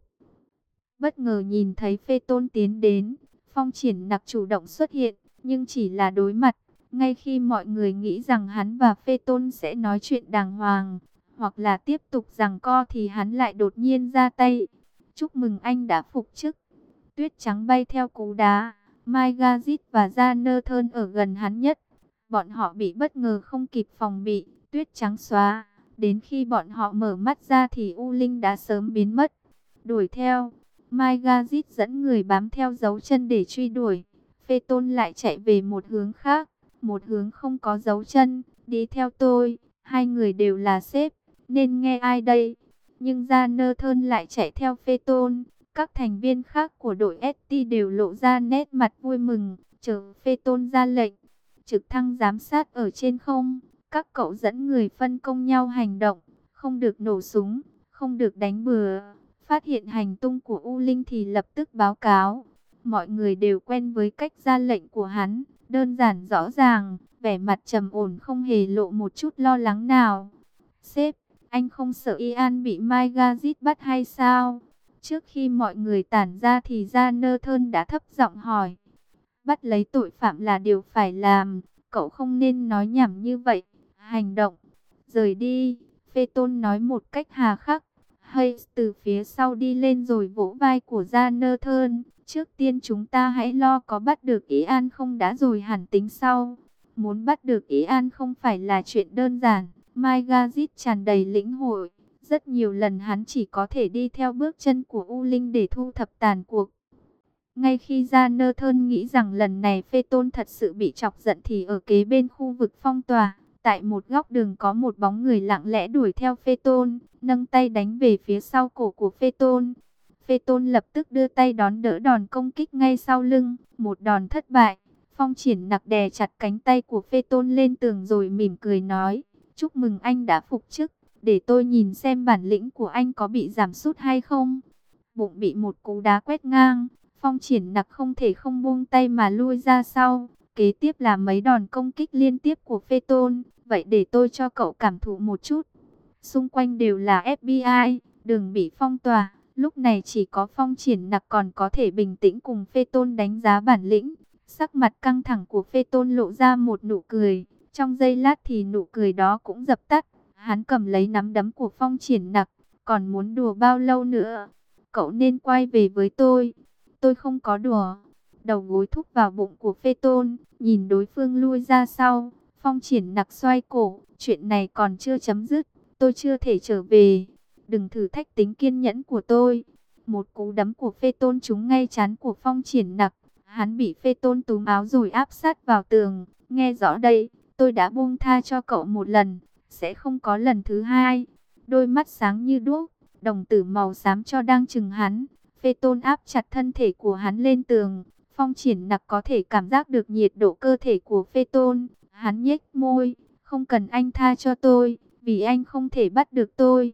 Bất ngờ nhìn thấy Phê Tôn tiến đến, Phong Triển Nặc chủ động xuất hiện, nhưng chỉ là đối mặt. Ngay khi mọi người nghĩ rằng hắn và Phê Tôn sẽ nói chuyện đàng hoàng, hoặc là tiếp tục giằng co thì hắn lại đột nhiên ra tay. Chúc mừng anh đã phục chức. Tuyết trắng bay theo cú đá, Mai Gazit và Jonathan ở gần hắn nhất. Bọn họ bị bất ngờ không kịp phòng bị, tuyết trắng xóa. Đến khi bọn họ mở mắt ra thì U Linh đã sớm biến mất. Đuổi theo, Mai Gazit dẫn người bám theo dấu chân để truy đuổi. Phê Tôn lại chạy về một hướng khác, một hướng không có dấu chân. Đi theo tôi, hai người đều là sếp, nên nghe ai đây? Nhưng Jonathan lại chạy theo Phê Tôn. Các thành viên khác của đội ST đều lộ ra nét mặt vui mừng, chờ Phê Tôn ra lệnh. Trực thăng giám sát ở trên không, các cậu dẫn người phân công nhau hành động, không được nổ súng, không được đánh bừa. Phát hiện hành tung của U Linh thì lập tức báo cáo. Mọi người đều quen với cách ra lệnh của hắn, đơn giản rõ ràng, vẻ mặt trầm ổn không hề lộ một chút lo lắng nào. Sếp, anh không sợ Ian bị Mai Gazit bắt hay sao? Trước khi mọi người tản ra thì Jonathan đã thấp giọng hỏi. Bắt lấy tội phạm là điều phải làm, cậu không nên nói nhảm như vậy. Hành động, rời đi, Phê Tôn nói một cách hà khắc. Hayes từ phía sau đi lên rồi vỗ vai của Jonathan. Trước tiên chúng ta hãy lo có bắt được Ian không đã rồi hẳn tính sau. Muốn bắt được Ian không phải là chuyện đơn giản. Mai Gazit tràn đầy lĩnh hội. Rất nhiều lần hắn chỉ có thể đi theo bước chân của U Linh để thu thập tàn cuộc. Ngay khi Jonathan nghĩ rằng lần này Phê Tôn thật sự bị chọc giận thì ở kế bên khu vực phong tỏa, tại một góc đường có một bóng người lặng lẽ đuổi theo Phê Tôn, nâng tay đánh về phía sau cổ của Phê Tôn. Phê Tôn lập tức đưa tay đón đỡ đòn công kích ngay sau lưng, một đòn thất bại. Phong Triển Nặc đè chặt cánh tay của Phê Tôn lên tường rồi mỉm cười nói, chúc mừng anh đã phục chức, để tôi nhìn xem bản lĩnh của anh có bị giảm sút hay không. Bụng bị một cú đá quét ngang, Phong Triển Nặc không thể không buông tay mà lui ra sau. Kế tiếp là mấy đòn công kích liên tiếp của Phê Tôn. Vậy để tôi cho cậu cảm thụ một chút. Xung quanh đều là FBI, đường bị phong tỏa. Lúc này chỉ có Phong Triển Nặc còn có thể bình tĩnh cùng Phê Tôn đánh giá bản lĩnh. Sắc mặt căng thẳng của Phê Tôn lộ ra một nụ cười. Trong giây lát thì nụ cười đó cũng dập tắt. Hắn cầm lấy nắm đấm của Phong Triển Nặc. Còn muốn đùa bao lâu nữa? Cậu nên quay về với tôi. Tôi không có đùa. Đầu gối thúc vào bụng của Phê Tôn, nhìn đối phương lui ra sau. Phong Triển Nặc xoay cổ, chuyện này còn chưa chấm dứt, tôi chưa thể trở về. Đừng thử thách tính kiên nhẫn của tôi. Một cú đấm của Phê Tôn trúng ngay trán của Phong Triển Nặc. Hắn bị Phê Tôn túm áo rồi áp sát vào tường. Nghe rõ đây, tôi đã buông tha cho cậu một lần, sẽ không có lần thứ hai. Đôi mắt sáng như đuốc, đồng tử màu xám cho đang chừng hắn. Phê Tôn áp chặt thân thể của hắn lên tường. Phong Triển Nặc có thể cảm giác được nhiệt độ cơ thể của Phê Tôn. Hắn nhếch môi, không cần anh tha cho tôi, vì anh không thể bắt được tôi.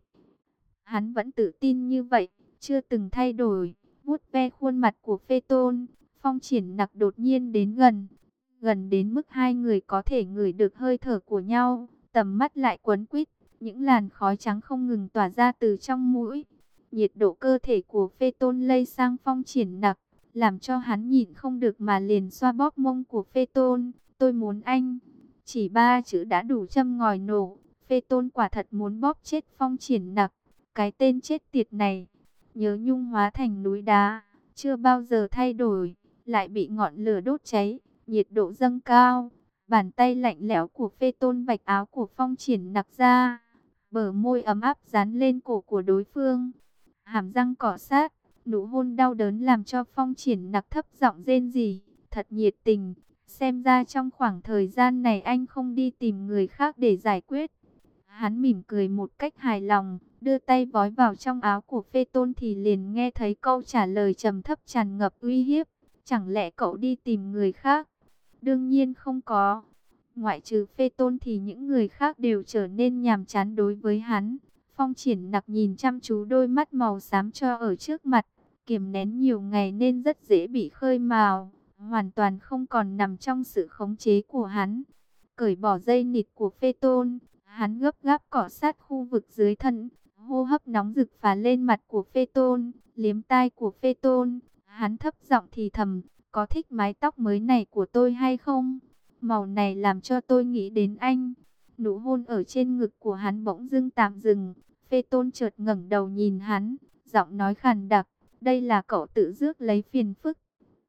Hắn vẫn tự tin như vậy, chưa từng thay đổi. Vuốt ve khuôn mặt của Phê Tôn, Phong Triển Nặc đột nhiên đến gần. Gần đến mức hai người có thể ngửi được hơi thở của nhau. Tầm mắt lại quấn quýt, những làn khói trắng không ngừng tỏa ra từ trong mũi. Nhiệt độ cơ thể của Phê Tôn lây sang Phong Triển Nặc, làm cho hắn nhịn không được mà liền xoa bóp mông của Phê Tôn. Tôi muốn anh. Chỉ ba chữ đã đủ châm ngòi nổ. Phê Tôn quả thật muốn bóp chết Phong Triển Nặc. Cái tên chết tiệt này, nhớ nhung hóa thành núi đá, chưa bao giờ thay đổi, lại bị ngọn lửa đốt cháy, nhiệt độ dâng cao. Bàn tay lạnh lẽo của Phê Tôn vạch áo của Phong Triển Nặc ra. bờ môi ấm áp dán lên cổ của đối phương. Hàm răng cọ sát, nụ hôn đau đớn làm cho Phong Triển Nặc thấp giọng rên rỉ, thật nhiệt tình. Xem ra trong khoảng thời gian này anh không đi tìm người khác để giải quyết. Hắn mỉm cười một cách hài lòng, đưa tay vói vào trong áo của Phê Tôn thì liền nghe thấy câu trả lời trầm thấp tràn ngập uy hiếp. Chẳng lẽ cậu đi tìm người khác? Đương nhiên không có. Ngoại trừ Phê Tôn thì những người khác đều trở nên nhàm chán đối với hắn. Phong Triển Nặc nhìn chăm chú đôi mắt màu xám cho ở trước mặt, kiềm nén nhiều ngày nên rất dễ bị khơi mào, hoàn toàn không còn nằm trong sự khống chế của hắn. Cởi bỏ dây nịt của Phê Tôn, hắn gấp gáp cọ sát khu vực dưới thân, hô hấp nóng rực phả lên mặt của Phê Tôn, liếm tai của Phê Tôn. Hắn thấp giọng thì thầm, có thích mái tóc mới này của tôi hay không? Màu này làm cho tôi nghĩ đến anh. Nụ hôn ở trên ngực của hắn bỗng dưng tạm dừng. Phê Tôn chợt ngẩng đầu nhìn hắn, giọng nói khàn đặc, đây là cậu tự rước lấy phiền phức.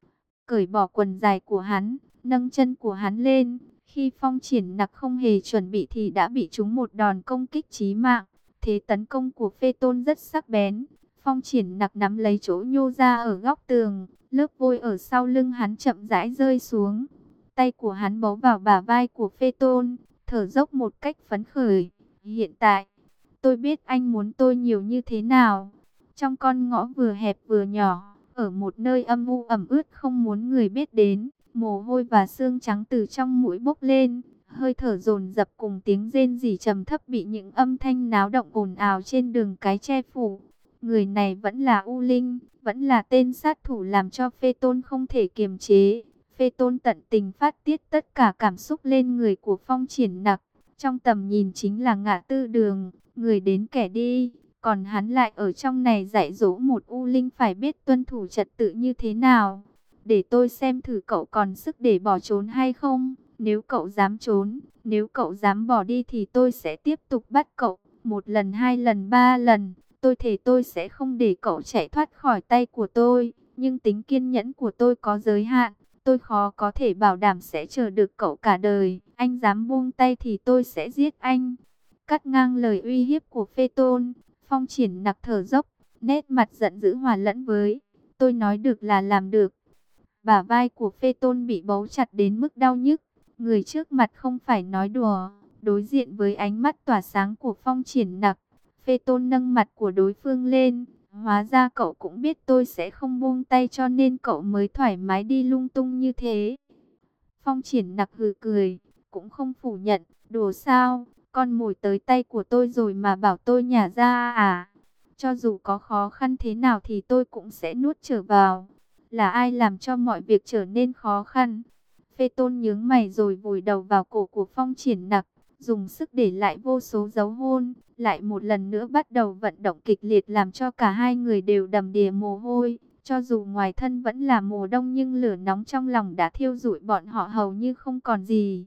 Cởi bỏ quần dài của hắn, nâng chân của hắn lên. Khi Phong Triển Nặc không hề chuẩn bị thì đã bị trúng một đòn công kích chí mạng. Thế tấn công của Phê Tôn rất sắc bén. Phong Triển Nặc nắm lấy chỗ nhô ra ở góc tường, lớp vôi ở sau lưng hắn chậm rãi rơi xuống. Tay của hắn bấu vào bả vai của Phê Tôn, thở dốc một cách phấn khởi. Hiện tại, tôi biết anh muốn tôi nhiều như thế nào. Trong con ngõ vừa hẹp vừa nhỏ, ở một nơi âm u ẩm ướt không muốn người biết đến, mồ hôi và xương trắng từ trong mũi bốc lên, hơi thở dồn dập cùng tiếng rên rỉ trầm thấp bị những âm thanh náo động ồn ào trên đường cái che phủ. Người này vẫn là U Linh, vẫn là tên sát thủ làm cho Phê Tôn không thể kiềm chế. Phê Tôn tận tình phát tiết tất cả cảm xúc lên người của Phong Triển Nặc. Trong tầm nhìn chính là ngã tư đường, người đến kẻ đi. Còn hắn lại ở trong này dạy dỗ một U Linh phải biết tuân thủ trật tự như thế nào. Để tôi xem thử cậu còn sức để bỏ trốn hay không. Nếu cậu dám trốn, nếu cậu dám bỏ đi thì tôi sẽ tiếp tục bắt cậu. Một lần, hai lần, ba lần. Tôi thề tôi sẽ không để cậu chạy thoát khỏi tay của tôi. Nhưng tính kiên nhẫn của tôi có giới hạn. Tôi khó có thể bảo đảm sẽ chờ được cậu cả đời. Anh dám buông tay thì tôi sẽ giết anh. Cắt ngang lời uy hiếp của Phê Tôn, Phong Triển Nặc thở dốc, nét mặt giận dữ hòa lẫn với tôi nói được là làm được. Bả vai của Phê Tôn bị bấu chặt đến mức đau nhức. Người trước mặt không phải nói đùa. Đối diện với ánh mắt tỏa sáng của Phong Triển Nặc, Phê Tôn nâng mặt của đối phương lên. Hóa ra cậu cũng biết tôi sẽ không buông tay cho nên cậu mới thoải mái đi lung tung như thế. Phong Triển Nặc hừ cười, cũng không phủ nhận, đùa sao, con mồi tới tay của tôi rồi mà bảo tôi nhả ra à? Cho dù có khó khăn thế nào thì tôi cũng sẽ nuốt trở vào. Là ai làm cho mọi việc trở nên khó khăn? Phê Tôn nhướng mày rồi vùi đầu vào cổ của Phong Triển Nặc, dùng sức để lại vô số dấu hôn, lại một lần nữa bắt đầu vận động kịch liệt làm cho cả hai người đều đầm đìa mồ hôi. Cho dù ngoài thân vẫn là mùa đông nhưng lửa nóng trong lòng đã thiêu rụi bọn họ hầu như không còn gì.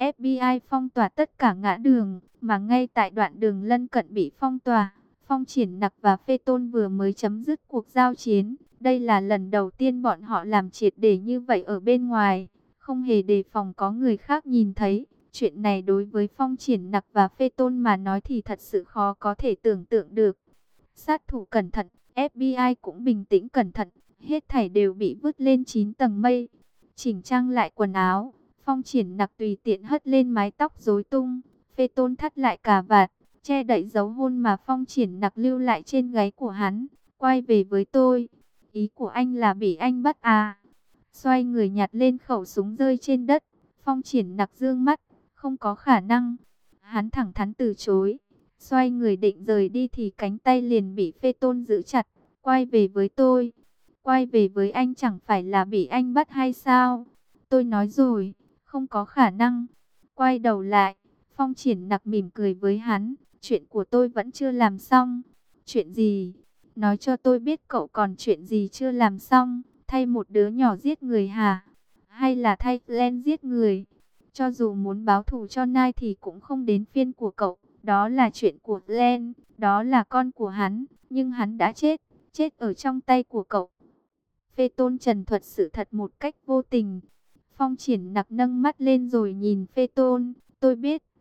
FBI phong tỏa tất cả ngã đường, mà ngay tại đoạn đường lân cận bị phong tỏa, Phong Triển Nặc và Phê Tôn vừa mới chấm dứt cuộc giao chiến. Đây là lần đầu tiên bọn họ làm triệt để như vậy ở bên ngoài, không hề đề phòng có người khác nhìn thấy. Chuyện này đối với Phong Triển Nặc và Phê Tôn mà nói thì thật sự khó có thể tưởng tượng được. Sát thủ cẩn thận, FBI cũng bình tĩnh cẩn thận, hết thảy đều bị vứt lên 9 tầng mây. Chỉnh trang lại quần áo, Phong Triển Nặc tùy tiện hất lên mái tóc rối tung, Phê Tôn thắt lại cà vạt, che đậy dấu hôn mà Phong Triển Nặc lưu lại trên gáy của hắn. Quay về với tôi. Ý của anh là bị anh bắt à? Xoay người nhặt lên khẩu súng rơi trên đất. Phong Triển Nặc dương mắt, không có khả năng. Hắn thẳng thắn từ chối. Xoay người định rời đi thì cánh tay liền bị Phê Tôn giữ chặt. Quay về với tôi. Quay về với anh chẳng phải là bị anh bắt hay sao? Tôi nói rồi, không có khả năng. Quay đầu lại, Phong Triển Nặc mỉm cười với hắn. Chuyện của tôi vẫn chưa làm xong. Chuyện gì? Nói cho tôi biết cậu còn chuyện gì chưa làm xong. Thay một đứa nhỏ giết người hả? Hay là thay Glenn giết người? Cho dù muốn báo thù cho Nai thì cũng không đến phiên của cậu. Đó là chuyện của Glenn, đó là con của hắn. Nhưng hắn đã chết, chết ở trong tay của cậu. Phê Tôn trần thuật sự thật một cách vô tình. Phong Triển Nặc nâng mắt lên rồi nhìn Phê Tôn. Tôi biết.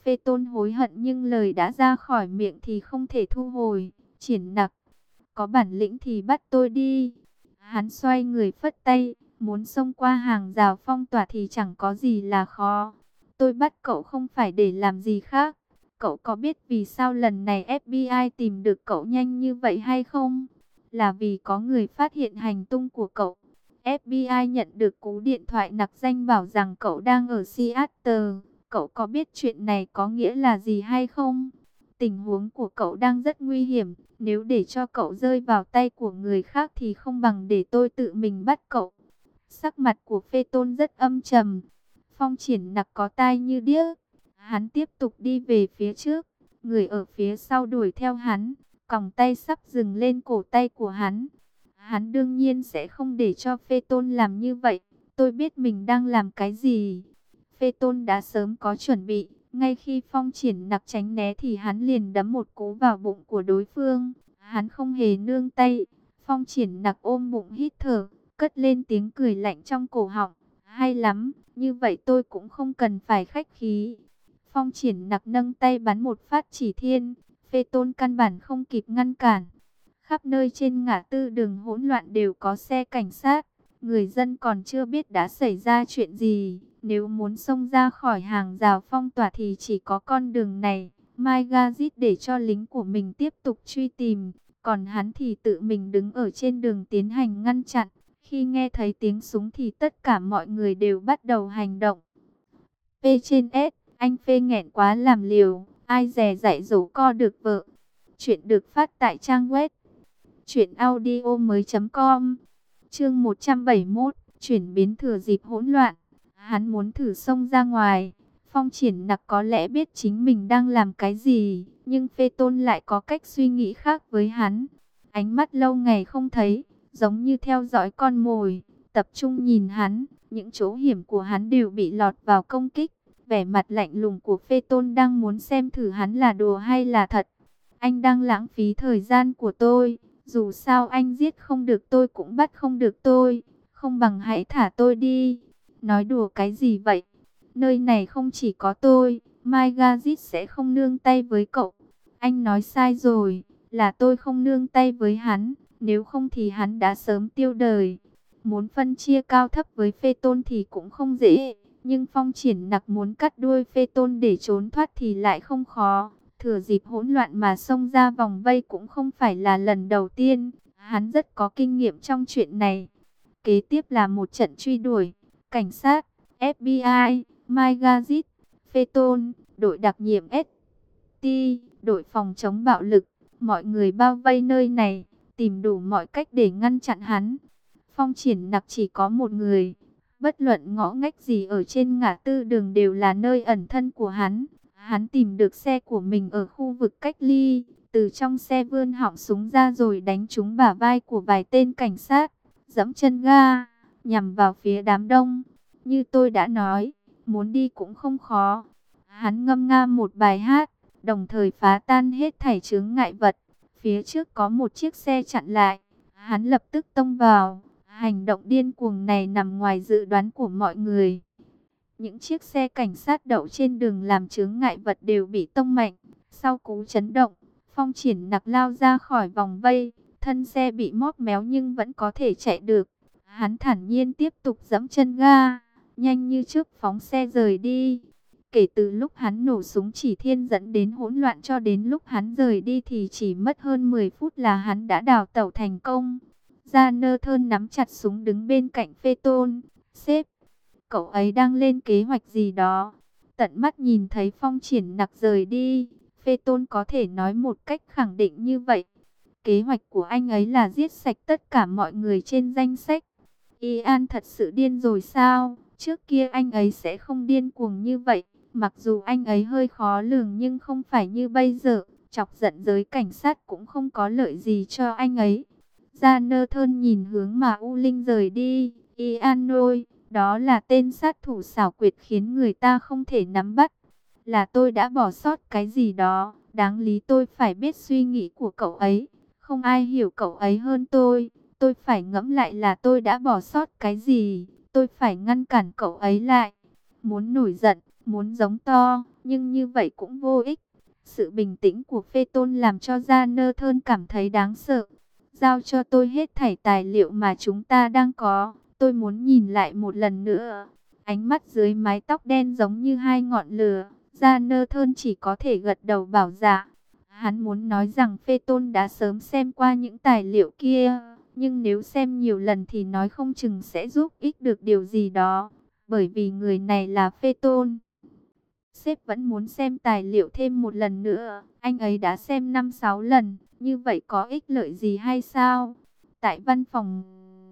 Phê Tôn hối hận nhưng lời đã ra khỏi miệng thì không thể thu hồi. Triển Nặc, có bản lĩnh thì bắt tôi đi. Hắn xoay người phất tay, muốn xông qua hàng rào phong tỏa thì chẳng có gì là khó. Tôi bắt cậu không phải để làm gì khác. Cậu có biết vì sao lần này FBI tìm được cậu nhanh như vậy hay không? Là vì có người phát hiện hành tung của cậu. FBI nhận được cú điện thoại nặc danh bảo rằng cậu đang ở Seattle. Cậu có biết chuyện này có nghĩa là gì hay không? Tình huống của cậu đang rất nguy hiểm. Nếu để cho cậu rơi vào tay của người khác thì không bằng để tôi tự mình bắt cậu. Sắc mặt của Phê Tôn rất âm trầm. Phong Triển Nặc có tai như điếc. Hắn tiếp tục đi về phía trước. Người ở phía sau đuổi theo hắn. Còng tay sắp dừng lên cổ tay của hắn. Hắn đương nhiên sẽ không để cho Phê Tôn làm như vậy. Tôi biết mình đang làm cái gì. Phê Tôn đã sớm có chuẩn bị. Ngay khi Phong Triển Nặc tránh né thì hắn liền đấm một cú vào bụng của đối phương. Hắn không hề nương tay. Phong Triển Nặc ôm bụng hít thở, cất lên tiếng cười lạnh trong cổ họng. Hay lắm, như vậy tôi cũng không cần phải khách khí. Phong Triển Nặc nâng tay bắn một phát chỉ thiên. Phê Tôn căn bản không kịp ngăn cản. Khắp nơi trên ngã tư đường hỗn loạn đều có xe cảnh sát. Người dân còn chưa biết đã xảy ra chuyện gì. Nếu muốn xông ra khỏi hàng rào phong tỏa thì chỉ có con đường này. Mai Gazit để cho lính của mình tiếp tục truy tìm. Còn hắn thì tự mình đứng ở trên đường tiến hành ngăn chặn. Khi nghe thấy tiếng súng thì tất cả mọi người đều bắt đầu hành động. P trên S, anh Phê nghẹn quá làm liều. Ai dè dạy dỗ co được vợ. Chuyện được phát tại trang web truyệnaudiomoi.com. Chương 171, chuyển biến thừa dịp hỗn loạn. Hắn muốn thử xông ra ngoài. Phong Triển Nặc có lẽ biết chính mình đang làm cái gì, nhưng Phê Tôn lại có cách suy nghĩ khác với hắn. Ánh mắt lâu ngày không thấy, giống như theo dõi con mồi, tập trung nhìn hắn, những chỗ hiểm của hắn đều bị lọt vào công kích. Vẻ mặt lạnh lùng của Phê Tôn đang muốn xem thử hắn là đùa hay là thật. Anh đang lãng phí thời gian của tôi. Dù sao anh giết không được tôi cũng bắt không được tôi. Không bằng hãy thả tôi đi. Nói đùa cái gì vậy? Nơi này không chỉ có tôi. Mai Gazit sẽ không nương tay với cậu. Anh nói sai rồi. Là tôi không nương tay với hắn. Nếu không thì hắn đã sớm tiêu đời. Muốn phân chia cao thấp với Phê Tôn thì cũng không dễ. Nhưng Phong Triển Nặc muốn cắt đuôi Phê Tôn để trốn thoát thì lại không khó. Thừa dịp hỗn loạn mà xông ra vòng vây cũng không phải là lần đầu tiên. Hắn rất có kinh nghiệm trong chuyện này. Kế tiếp là một trận truy đuổi. Cảnh sát, FBI, Mai Gazit, Phê Tôn, đội đặc nhiệm ST, đội phòng chống bạo lực. Mọi người bao vây nơi này, tìm đủ mọi cách để ngăn chặn hắn. Phong Triển Nặc chỉ có một người. Bất luận ngõ ngách gì ở trên ngã tư đường đều là nơi ẩn thân của hắn. Hắn tìm được xe của mình ở khu vực cách ly, từ trong xe vươn họng súng ra rồi đánh trúng bả vai của vài tên cảnh sát, giẫm chân ga, nhằm vào phía đám đông. Như tôi đã nói, muốn đi cũng không khó. Hắn ngâm nga một bài hát, đồng thời phá tan hết thảy chướng ngại vật. Phía trước có một chiếc xe chặn lại, hắn lập tức tông vào. Hành động điên cuồng này nằm ngoài dự đoán của mọi người. Những chiếc xe cảnh sát đậu trên đường làm chướng ngại vật đều bị tông mạnh. Sau cú chấn động, Phong Triển Nặc lao ra khỏi vòng vây. Thân xe bị móp méo nhưng vẫn có thể chạy được. Hắn thản nhiên tiếp tục giẫm chân ga, nhanh như chớp phóng xe rời đi. Kể từ lúc hắn nổ súng chỉ thiên dẫn đến hỗn loạn cho đến lúc hắn rời đi thì chỉ mất hơn 10 phút là hắn đã đào tẩu thành công. Jonathan nắm chặt súng đứng bên cạnh Phê Tôn. Sếp, cậu ấy đang lên kế hoạch gì đó. Tận mắt nhìn thấy Phong Triển Nặc rời đi, Phê Tôn có thể nói một cách khẳng định như vậy. Kế hoạch của anh ấy là giết sạch tất cả mọi người trên danh sách. Ian thật sự điên rồi sao? Trước kia anh ấy sẽ không điên cuồng như vậy. Mặc dù anh ấy hơi khó lường nhưng không phải như bây giờ. Chọc giận giới cảnh sát cũng không có lợi gì cho anh ấy. Jonathan nhìn hướng mà U Linh rời đi. Ian ơi, đó là tên sát thủ xảo quyệt khiến người ta không thể nắm bắt. Là tôi đã bỏ sót cái gì đó. Đáng lý tôi phải biết suy nghĩ của cậu ấy. Không ai hiểu cậu ấy hơn tôi. Tôi phải ngẫm lại là tôi đã bỏ sót cái gì. Tôi phải ngăn cản cậu ấy lại. Muốn nổi giận, muốn giống to, nhưng như vậy cũng vô ích. Sự bình tĩnh của Phê Tôn làm cho Jonathan cảm thấy đáng sợ. Giao cho tôi hết thảy tài liệu mà chúng ta đang có, tôi muốn nhìn lại một lần nữa. Ánh mắt dưới mái tóc đen giống như hai ngọn lửa, Jonathan chỉ có thể gật đầu bảo dạ. Hắn muốn nói rằng Phê Tôn đã sớm xem qua những tài liệu kia, nhưng nếu xem nhiều lần thì nói không chừng sẽ giúp ích được điều gì đó, bởi vì người này là Phê Tôn. Sếp vẫn muốn xem tài liệu thêm một lần nữa, anh ấy đã xem 5-6 lần, như vậy có ích lợi gì hay sao? Tại văn phòng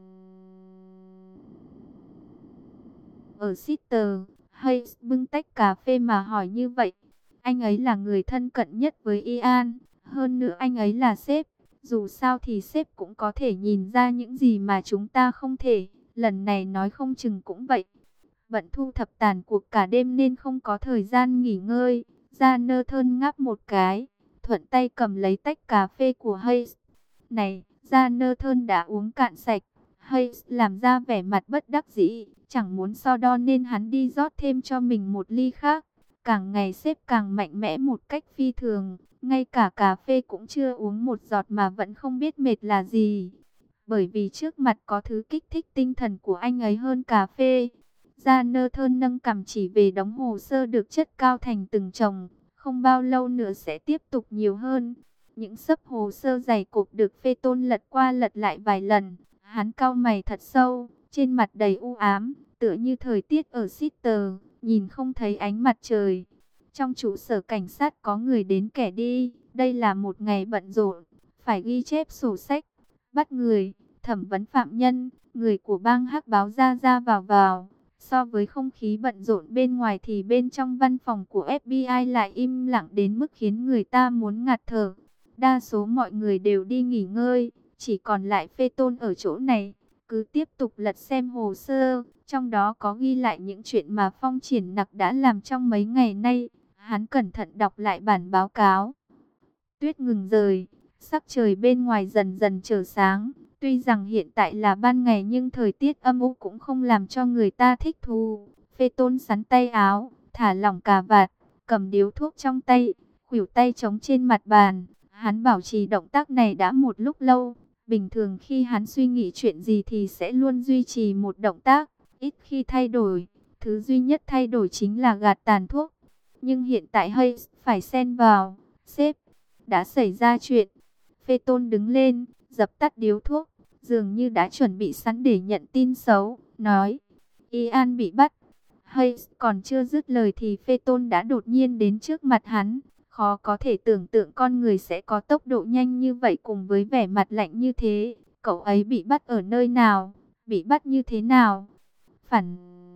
ở Sister, Hayes bưng tách cà phê mà hỏi như vậy. Anh ấy là người thân cận nhất với Ian, hơn nữa anh ấy là sếp. Dù sao thì sếp cũng có thể nhìn ra những gì mà chúng ta không thể. Lần này nói không chừng cũng vậy. Bận thu thập tàn cuộc cả đêm nên không có thời gian nghỉ ngơi. Jonathan ngáp một cái, thuận tay cầm lấy tách cà phê của Hayes. Này, Jonathan đã uống cạn sạch. Hayes làm ra vẻ mặt bất đắc dĩ, chẳng muốn so đo nên hắn đi rót thêm cho mình một ly khác. Càng ngày sếp càng mạnh mẽ một cách phi thường, ngay cả cà phê cũng chưa uống một giọt mà vẫn không biết mệt là gì. Bởi vì trước mặt có thứ kích thích tinh thần của anh ấy hơn cà phê. Jonathan nâng cằm chỉ về đống hồ sơ được chất cao thành từng chồng, không bao lâu nữa sẽ tiếp tục nhiều hơn. Những xấp hồ sơ dày cộp được Phê Tôn lật qua lật lại vài lần, hắn cau mày thật sâu, trên mặt đầy u ám, tựa như thời tiết ở Sister, nhìn không thấy ánh mặt trời. Trong trụ sở cảnh sát có người đến kẻ đi, đây là một ngày bận rộn, phải ghi chép sổ sách, bắt người, thẩm vấn phạm nhân, người của bang hắc báo ra ra vào vào. So với không khí bận rộn bên ngoài thì bên trong văn phòng của FBI lại im lặng đến mức khiến người ta muốn ngạt thở. Đa số mọi người đều đi nghỉ ngơi, chỉ còn lại Phê Tôn ở chỗ này, cứ tiếp tục lật xem hồ sơ, trong đó có ghi lại những chuyện mà Phong Triển Nặc đã làm trong mấy ngày nay. Hắn cẩn thận đọc lại bản báo cáo. Tuyết ngừng rơi, sắc trời bên ngoài dần dần trở sáng. Tuy rằng hiện tại là ban ngày nhưng thời tiết âm u cũng không làm cho người ta thích thú. Phê Tôn sắn tay áo, thả lỏng cà vạt, cầm điếu thuốc trong tay, khuỷu tay chống trên mặt bàn. Hắn bảo trì động tác này đã một lúc lâu. Bình thường khi hắn suy nghĩ chuyện gì thì sẽ luôn duy trì một động tác, ít khi thay đổi. Thứ duy nhất thay đổi chính là gạt tàn thuốc. Nhưng hiện tại Hayes phải xen vào. Sếp, đã xảy ra chuyện. Phê Tôn đứng lên, dập tắt điếu thuốc, dường như đã chuẩn bị sẵn để nhận tin xấu, nói: Ian bị bắt. Hayes còn chưa dứt lời thì Phê Tôn đã đột nhiên đến trước mặt hắn. Khó có thể tưởng tượng con người sẽ có tốc độ nhanh như vậy cùng với vẻ mặt lạnh như thế. Cậu ấy bị bắt ở nơi nào? Bị bắt như thế nào? Phản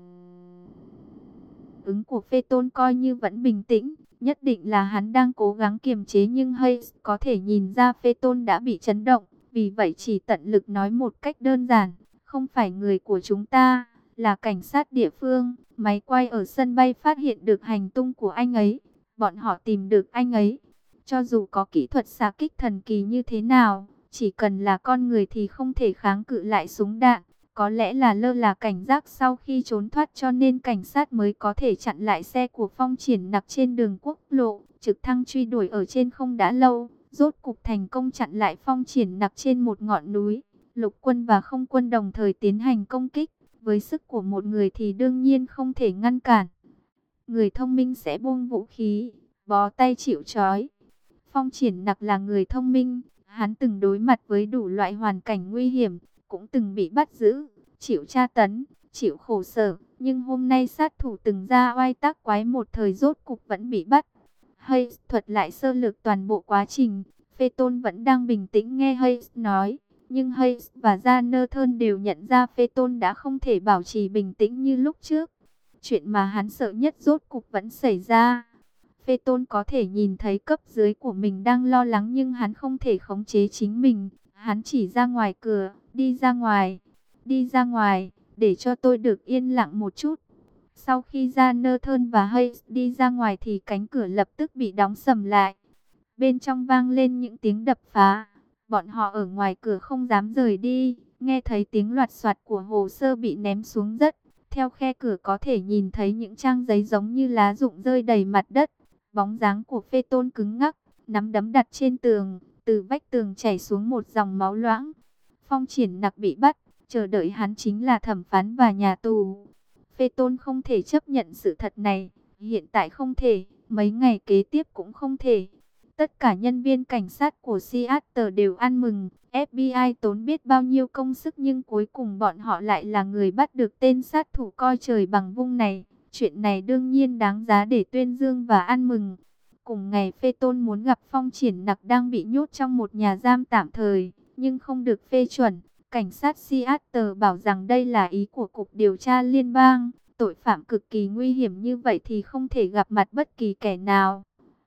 ứng của Phê Tôn coi như vẫn bình tĩnh. Nhất định là hắn đang cố gắng kiềm chế nhưng Hayes có thể nhìn ra Phê Tôn đã bị chấn động. Vì vậy chỉ tận lực nói một cách đơn giản. Không phải người của chúng ta, là cảnh sát địa phương. Máy quay ở sân bay phát hiện được hành tung của anh ấy. Bọn họ tìm được anh ấy. Cho dù có kỹ thuật xạ kích thần kỳ như thế nào, chỉ cần là con người thì không thể kháng cự lại súng đạn. Có lẽ là lơ là cảnh giác sau khi trốn thoát cho nên cảnh sát mới có thể chặn lại xe của Phong Triển Nặc trên đường quốc lộ. Trực thăng truy đuổi ở trên không đã lâu, rốt cục thành công chặn lại Phong Triển Nặc trên một ngọn núi. Lục quân và không quân đồng thời tiến hành công kích. Với sức của một người thì đương nhiên không thể ngăn cản. Người thông minh sẽ buông vũ khí, bó tay chịu trói. Phong Triển Nặc là người thông minh, hắn từng đối mặt với đủ loại hoàn cảnh nguy hiểm, cũng từng bị bắt giữ, chịu tra tấn, chịu khổ sở, nhưng hôm nay sát thủ từng ra oai tác quái một thời rốt cục vẫn bị bắt. Hayes thuật lại sơ lược toàn bộ quá trình, Phê Tôn vẫn đang bình tĩnh nghe Hayes nói, nhưng Hayes và Jonathan đều nhận ra Phê Tôn đã không thể bảo trì bình tĩnh như lúc trước. Chuyện mà hắn sợ nhất rốt cục vẫn xảy ra. Phê Tôn có thể nhìn thấy cấp dưới của mình đang lo lắng nhưng hắn không thể khống chế chính mình. Hắn chỉ ra ngoài cửa, đi ra ngoài, để cho tôi được yên lặng một chút. Sau khi Jonathan và Hayes đi ra ngoài thì cánh cửa lập tức bị đóng sầm lại. Bên trong vang lên những tiếng đập phá. Bọn họ ở ngoài cửa không dám rời đi, nghe thấy tiếng loạt soạt của hồ sơ bị ném xuống đất. Theo khe cửa có thể nhìn thấy những trang giấy giống như lá rụng rơi đầy mặt đất. Bóng dáng của Phê Tôn cứng ngắc, nắm đấm đặt trên tường, từ vách tường chảy xuống một dòng máu loãng. Phong Triển Nặc bị bắt, chờ đợi hắn chính là thẩm phán và nhà tù. Phê Tôn không thể chấp nhận sự thật này, hiện tại không thể, mấy ngày kế tiếp cũng không thể. Tất cả nhân viên cảnh sát của Seattle đều ăn mừng, FBI tốn biết bao nhiêu công sức nhưng cuối cùng bọn họ lại là người bắt được tên sát thủ coi trời bằng vung này. Chuyện này đương nhiên đáng giá để tuyên dương và ăn mừng. Cùng ngày Phê Tôn muốn gặp Phong Triển Nặc đang bị nhốt trong một nhà giam tạm thời, nhưng không được phê chuẩn. Cảnh sát Seattle bảo rằng đây là ý của Cục Điều tra Liên bang. Tội phạm cực kỳ nguy hiểm như vậy thì không thể gặp mặt bất kỳ kẻ nào.